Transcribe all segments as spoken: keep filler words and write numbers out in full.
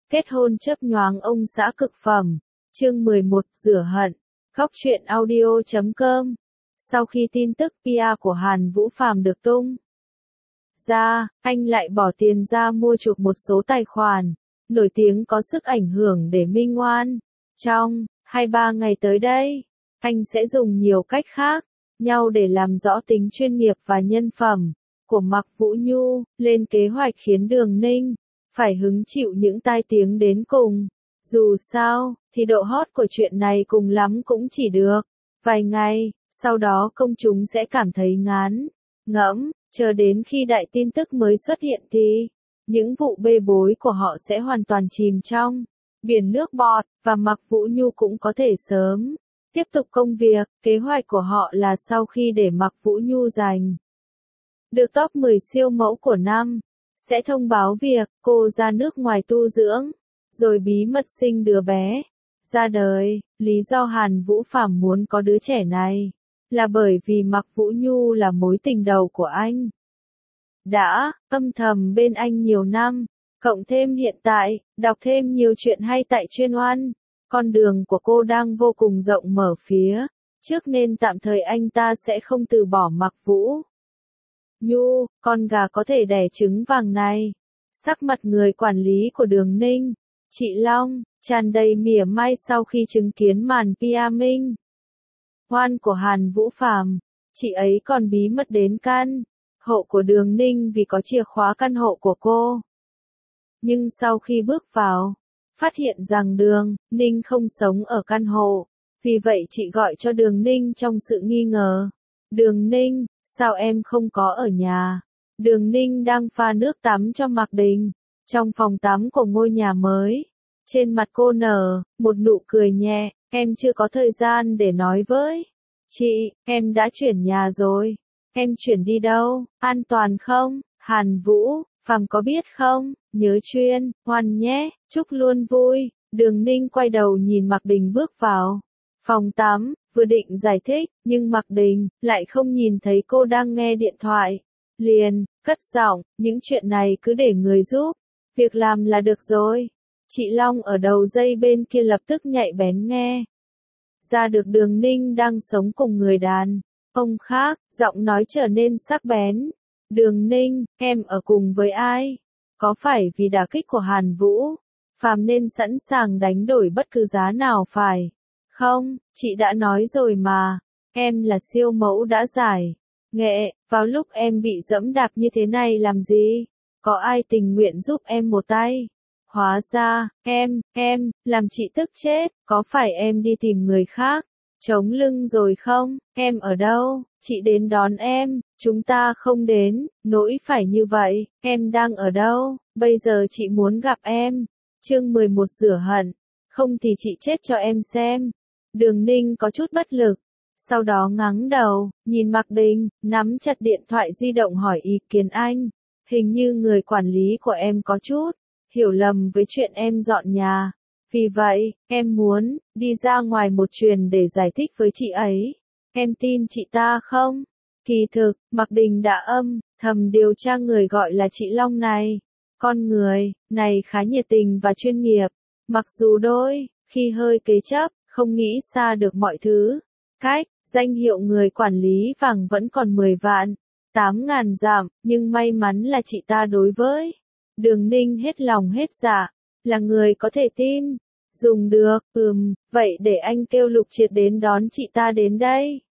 Kết hôn chớp nhoáng ông xã cực phẩm. Chương mười một, rửa hận. Góc truyện audio chấm com. Sau khi tin tức pê e của Hàn Vũ Phàm được tung ra, anh lại bỏ tiền ra mua chuộc một số tài khoản nổi tiếng có sức ảnh hưởng để minh oan. Trong hai ba ngày tới đây, anh sẽ dùng nhiều cách khác nhau để làm rõ tính chuyên nghiệp và nhân phẩm của Mạc Vũ Nhu, lên kế hoạch khiến Đường Ninh phải hứng chịu những tai tiếng đến cùng. Dù sao, thì độ hot của chuyện này cùng lắm cũng chỉ được vài ngày, sau đó công chúng sẽ cảm thấy ngán ngẫm, chờ đến khi đại tin tức mới xuất hiện thì những vụ bê bối của họ sẽ hoàn toàn chìm trong biển nước bọt, và Mạc Vũ Nhu cũng có thể sớm tiếp tục công việc. Kế hoạch của họ là sau khi để Mạc Vũ Nhu giành được top mười siêu mẫu của năm, sẽ thông báo việc cô ra nước ngoài tu dưỡng, rồi bí mật sinh đứa bé ra đời. Lý do Hàn Vũ Phàm muốn có đứa trẻ này là bởi vì Mạc Vũ Nhu là mối tình đầu của anh, đã âm thầm bên anh nhiều năm, cộng thêm hiện tại đọc thêm nhiều chuyện hay tại chuyên oan. Con đường của cô đang vô cùng rộng mở phía trước nên tạm thời anh ta sẽ không từ bỏ Mạc Vũ Nhu, con gà có thể đẻ trứng vàng này. Sắc mặt người quản lý của Đường Ninh, chị Long, tràn đầy mỉa mai sau khi chứng kiến màn pê e minh oan của Hàn Vũ Phàm. Chị ấy còn bí mật đến căn hộ của Đường Ninh vì có chìa khóa căn hộ của cô. Nhưng sau khi bước vào, phát hiện rằng Đường Ninh không sống ở căn hộ, vì vậy chị gọi cho Đường Ninh trong sự nghi ngờ. Đường Ninh, sao em không có ở nhà? Đường Ninh đang pha nước tắm cho Mạc Đình, trong phòng tắm của ngôi nhà mới. Trên mặt cô nở một nụ cười nhẹ, em chưa có thời gian để nói với chị, em đã chuyển nhà rồi. Em chuyển đi đâu, an toàn không? Hàn Vũ Phàm có biết không? Nhớ chuyên oan nhé, chúc luôn vui. Đường Ninh quay đầu nhìn Mạc Đình bước vào phòng tắm, vừa định giải thích, nhưng Mạc Đình lại không nhìn thấy cô đang nghe điện thoại. Liền cất giọng, những chuyện này cứ để người giúp việc làm là được rồi. Chị Long ở đầu dây bên kia lập tức nhạy bén nghe ra được Đường Ninh đang sống cùng người đàn ông khác, giọng nói trở nên sắc bén. Đường Ninh, em ở cùng với ai? Có phải vì đả kích của Hàn Vũ Phàm nên sẵn sàng đánh đổi bất cứ giá nào phải không? Chị đã nói rồi mà, em là siêu mẫu đã giải nghệ, vào lúc em bị dẫm đạp như thế này làm gì? Có ai tình nguyện giúp em một tay? Hóa ra, em, em, làm chị tức chết. Có phải em đi tìm người khác chống lưng rồi không? Em ở đâu? Chị đến đón em. Chúng ta không đến nỗi phải như vậy. Em đang ở đâu? Bây giờ chị muốn gặp em. Chương mười một, rửa hận. Không thì chị chết cho em xem. Đường Ninh có chút bất lực, sau đó ngắng đầu, nhìn Mạc Đình, nắm chặt điện thoại di động hỏi ý kiến anh. Hình như người quản lý của em có chút hiểu lầm với chuyện em dọn nhà. Vì vậy, em muốn đi ra ngoài một chuyến để giải thích với chị ấy. Em tin chị ta không? Kỳ thực, Mạc Đình đã âm thầm điều tra người gọi là chị Long này. Con người này khá nhiệt tình và chuyên nghiệp, mặc dù đôi khi hơi kế chấp, không nghĩ xa được mọi thứ. Cách, danh hiệu người quản lý vàng vẫn còn mười vạn, tám ngàn giảm, nhưng may mắn là chị ta đối với Đường Ninh hết lòng hết dạ, là người có thể tin, dùng được. Ừm, vậy để anh kêu Lục Triệt đến đón chị ta đến đây.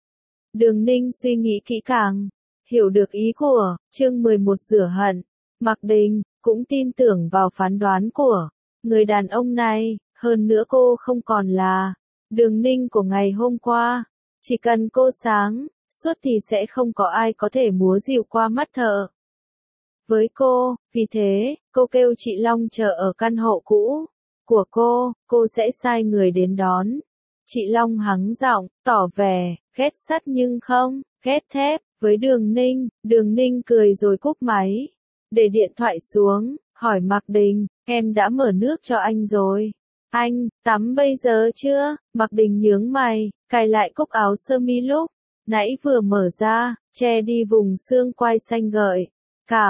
Đường Ninh suy nghĩ kỹ càng, hiểu được ý của chương mười một, rửa hận. Mạc Đình cũng tin tưởng vào phán đoán của người đàn ông này, hơn nữa cô không còn là Đường Ninh của ngày hôm qua. Chỉ cần cô sáng suốt thì sẽ không có ai có thể múa rìu qua mắt thợ với cô. Vì thế, cô kêu chị Long chờ ở căn hộ cũ của cô, cô sẽ sai người đến đón. Chị Long hắng giọng, tỏ vẻ ghét sắt nhưng không ghét thép với Đường Ninh. Đường Ninh cười rồi cúp máy, để điện thoại xuống, hỏi Mạc Đình, em đã mở nước cho anh rồi? Anh tắm bây giờ chưa? Mạc Đình nhướng mày, cài lại cúc áo sơ mi lúc nãy vừa mở ra, che đi vùng xương quai xanh gợi cảm.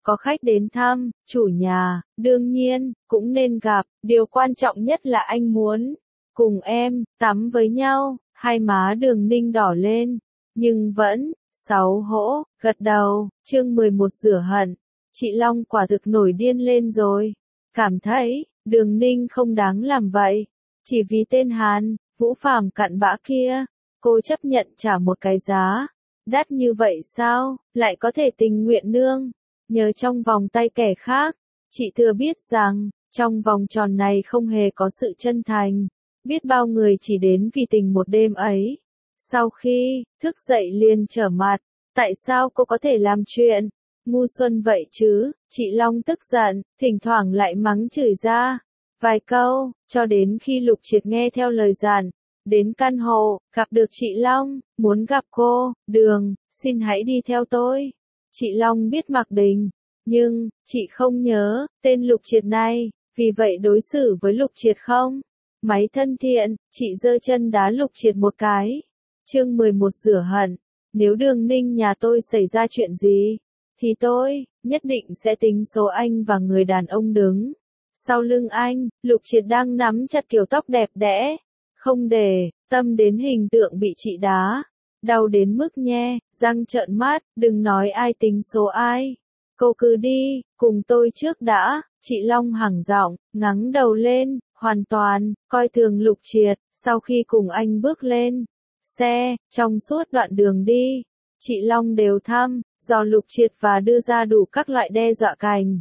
có khách đến thăm, chủ nhà, đương nhiên, cũng nên gặp, điều quan trọng nhất là anh muốn cùng em tắm với nhau. Hai má Đường Ninh đỏ lên, nhưng vẫn xấu hổ gật đầu. Chương mười một rửa hận. Chị Long quả thực nổi điên lên rồi, cảm thấy Đường Ninh không đáng làm vậy, chỉ vì tên Hàn Vũ Phàm cặn bã kia, cô chấp nhận trả một cái giá đắt như vậy sao, lại có thể tình nguyện nương nhớ trong vòng tay kẻ khác. Chị thừa biết rằng trong vòng tròn này không hề có sự chân thành, biết bao người chỉ đến vì tình một đêm ấy, sau khi thức dậy liền trở mặt. Tại sao cô có thể làm chuyện ngu xuẩn vậy chứ? Chị Long tức giận, thỉnh thoảng lại mắng chửi ra vài câu, cho đến khi Lục Triệt nghe theo lời dặn, đến căn hộ, gặp được chị Long, muốn gặp cô. Đường, xin hãy đi theo tôi. Chị Long biết Mạc Đình, nhưng chị không nhớ tên Lục Triệt này, vì vậy đối xử với Lục Triệt không mấy thân thiện. Chị giơ chân đá Lục Triệt một cái. Chương mười một rửa hận. Nếu Đường Ninh nhà tôi xảy ra chuyện gì, thì tôi nhất định sẽ tính số anh và người đàn ông đứng sau lưng anh. Lục Triệt đang nắm chặt kiểu tóc đẹp đẽ, không để tâm đến hình tượng bị chị đá đau đến mức nhe răng trợn mắt. Đừng nói ai tính số ai, cô cứ đi cùng tôi trước đã. Chị Long hẳng giọng, ngẩng đầu lên, hoàn toàn coi thường Lục Triệt. Sau khi cùng anh bước lên xe, trong suốt đoạn đường đi, chị Long đều thăm dò Lục Triệt và đưa ra đủ các loại đe dọa cảnh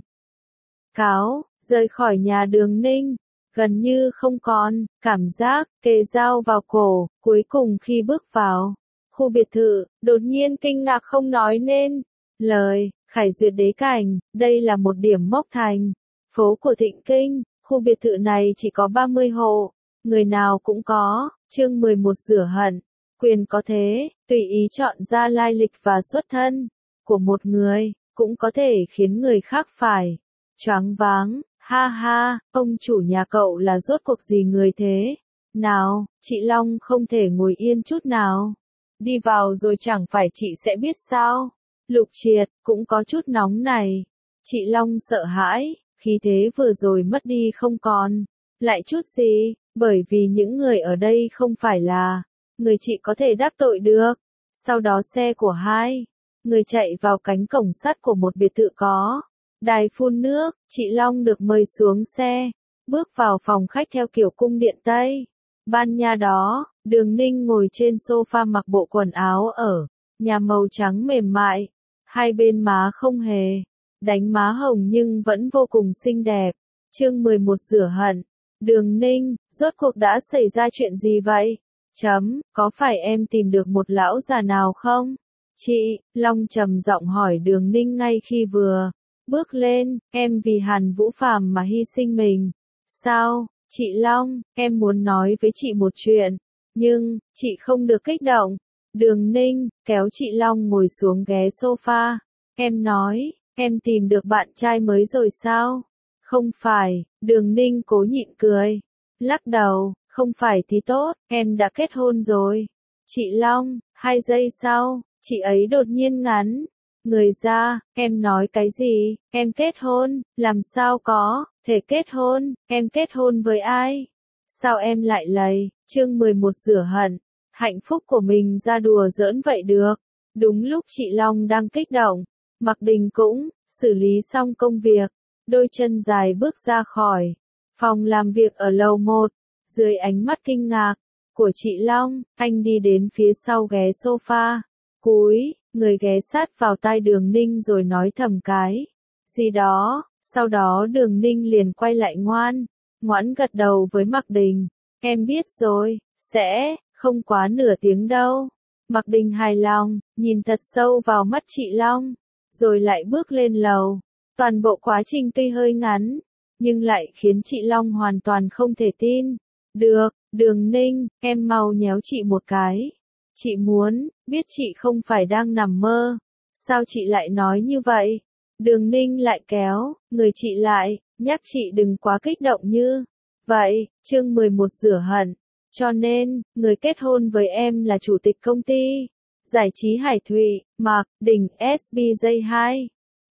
cáo. Rời khỏi nhà Đường Ninh, gần như không còn cảm giác kề dao vào cổ. Cuối cùng khi bước vào khu biệt thự, đột nhiên kinh ngạc không nói nên lời. Khải Duyệt đế cảnh, đây là một điểm mốc thành phố của Thịnh Kinh. Khu biệt thự này chỉ có ba mươi hộ, người nào cũng có. Chương mười một rửa hận. Quyền có thế, tùy ý chọn ra lai lịch và xuất thân của một người, cũng có thể khiến người khác phải choáng váng. Ha ha, ông chủ nhà cậu là rốt cuộc gì người thế? Nào, chị Long không thể ngồi yên chút nào. Đi vào rồi chẳng phải chị sẽ biết sao? Lục Triệt cũng có chút nóng này. Chị Long sợ hãi, khí thế vừa rồi mất đi không còn lại chút gì, bởi vì những người ở đây không phải là người chị có thể đắc tội được. Sau đó xe của hai người chạy vào cánh cổng sắt của một biệt thự có đài phun nước. Chị Long được mời xuống xe, bước vào phòng khách theo kiểu cung điện Tây Ban Nha đó. Đường Ninh ngồi trên sofa mặc bộ quần áo ở nhà màu trắng mềm mại, hai bên má không hề đánh má hồng nhưng vẫn vô cùng xinh đẹp. Chương mười một rửa hận. Đường Ninh, rốt cuộc đã xảy ra chuyện gì vậy? Chấm, có phải em tìm được một lão già nào không? Chị Long trầm giọng hỏi Đường Ninh ngay khi vừa bước lên. Em vì Hàn Vũ Phàm mà hy sinh mình. Sao? Chị Long, em muốn nói với chị một chuyện, nhưng chị không được kích động. Đường Ninh kéo chị Long ngồi xuống ghế sofa. Em nói, em tìm được bạn trai mới rồi sao? Không phải. Đường Ninh cố nhịn cười, lắc đầu. Không phải thì tốt, em đã kết hôn rồi. Chị Long, hai giây sau, chị ấy đột nhiên ngắn người ra. Em nói cái gì? Em kết hôn? Làm sao có thể kết hôn? Em kết hôn với ai? Sao em lại lầy? Chương mười một rửa hận. Hạnh phúc của mình ra đùa giỡn vậy được. Đúng lúc chị Long đang kích động, Mạc Đình cũng xử lý xong công việc, đôi chân dài bước ra khỏi phòng làm việc ở lầu một. Dưới ánh mắt kinh ngạc của chị Long, anh đi đến phía sau ghế sofa, cúi người ghé sát vào tai Đường Ninh rồi nói thầm cái gì đó. Sau đó Đường Ninh liền quay lại ngoan ngoãn gật đầu với Mạc Đình. Em biết rồi, sẽ không quá nửa tiếng đâu. Mạc Đình hài lòng, nhìn thật sâu vào mắt chị Long, rồi lại bước lên lầu. Toàn bộ quá trình tuy hơi ngắn, nhưng lại khiến chị Long hoàn toàn không thể tin được. Đường Ninh, em mau nhéo chị một cái. Chị muốn biết chị không phải đang nằm mơ. Sao chị lại nói như vậy? Đường Ninh lại kéo người chị lại, nhắc chị đừng quá kích động như vậy. Chương mười một rửa hận. Cho nên, người kết hôn với em là chủ tịch công ty giải trí Hải Thụy, Mạc Đình ét bê gi hai.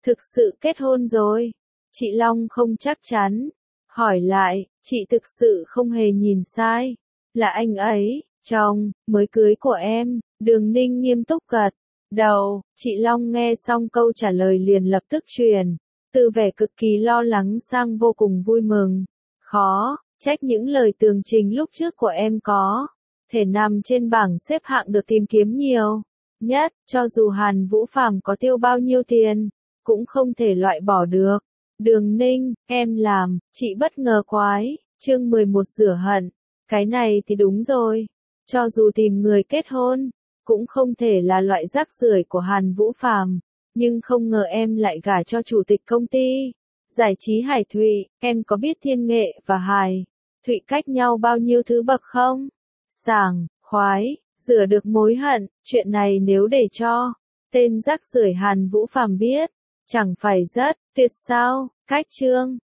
Thực sự kết hôn rồi? Chị Long không chắc chắn. Hỏi lại, chị thực sự không hề nhìn sai. Là anh ấy, chồng, mới cưới của em. Đường Ninh nghiêm túc gật đầu. Chị Long nghe xong câu trả lời liền lập tức chuyển từ vẻ cực kỳ lo lắng sang vô cùng vui mừng. Khó trách những lời tường trình lúc trước của em có thể nằm trên bảng xếp hạng được tìm kiếm nhiều nhất, cho dù Hàn Vũ Phàm có tiêu bao nhiêu tiền, cũng không thể loại bỏ được. Đường Ninh, em làm, chị bất ngờ quái. Chương mười một rửa hận. Cái này thì đúng rồi. Cho dù tìm người kết hôn, cũng không thể là loại rác rưởi của Hàn Vũ Phàm. Nhưng không ngờ em lại gả cho chủ tịch công ty giải trí Hải Thụy. Em có biết Thiên Nghệ và Hải Thụy cách nhau bao nhiêu thứ bậc không? Sảng, khoái, rửa được mối hận. Chuyện này nếu để cho tên rác rưởi Hàn Vũ Phàm biết, chẳng phải rất tuyệt sao? Cách chương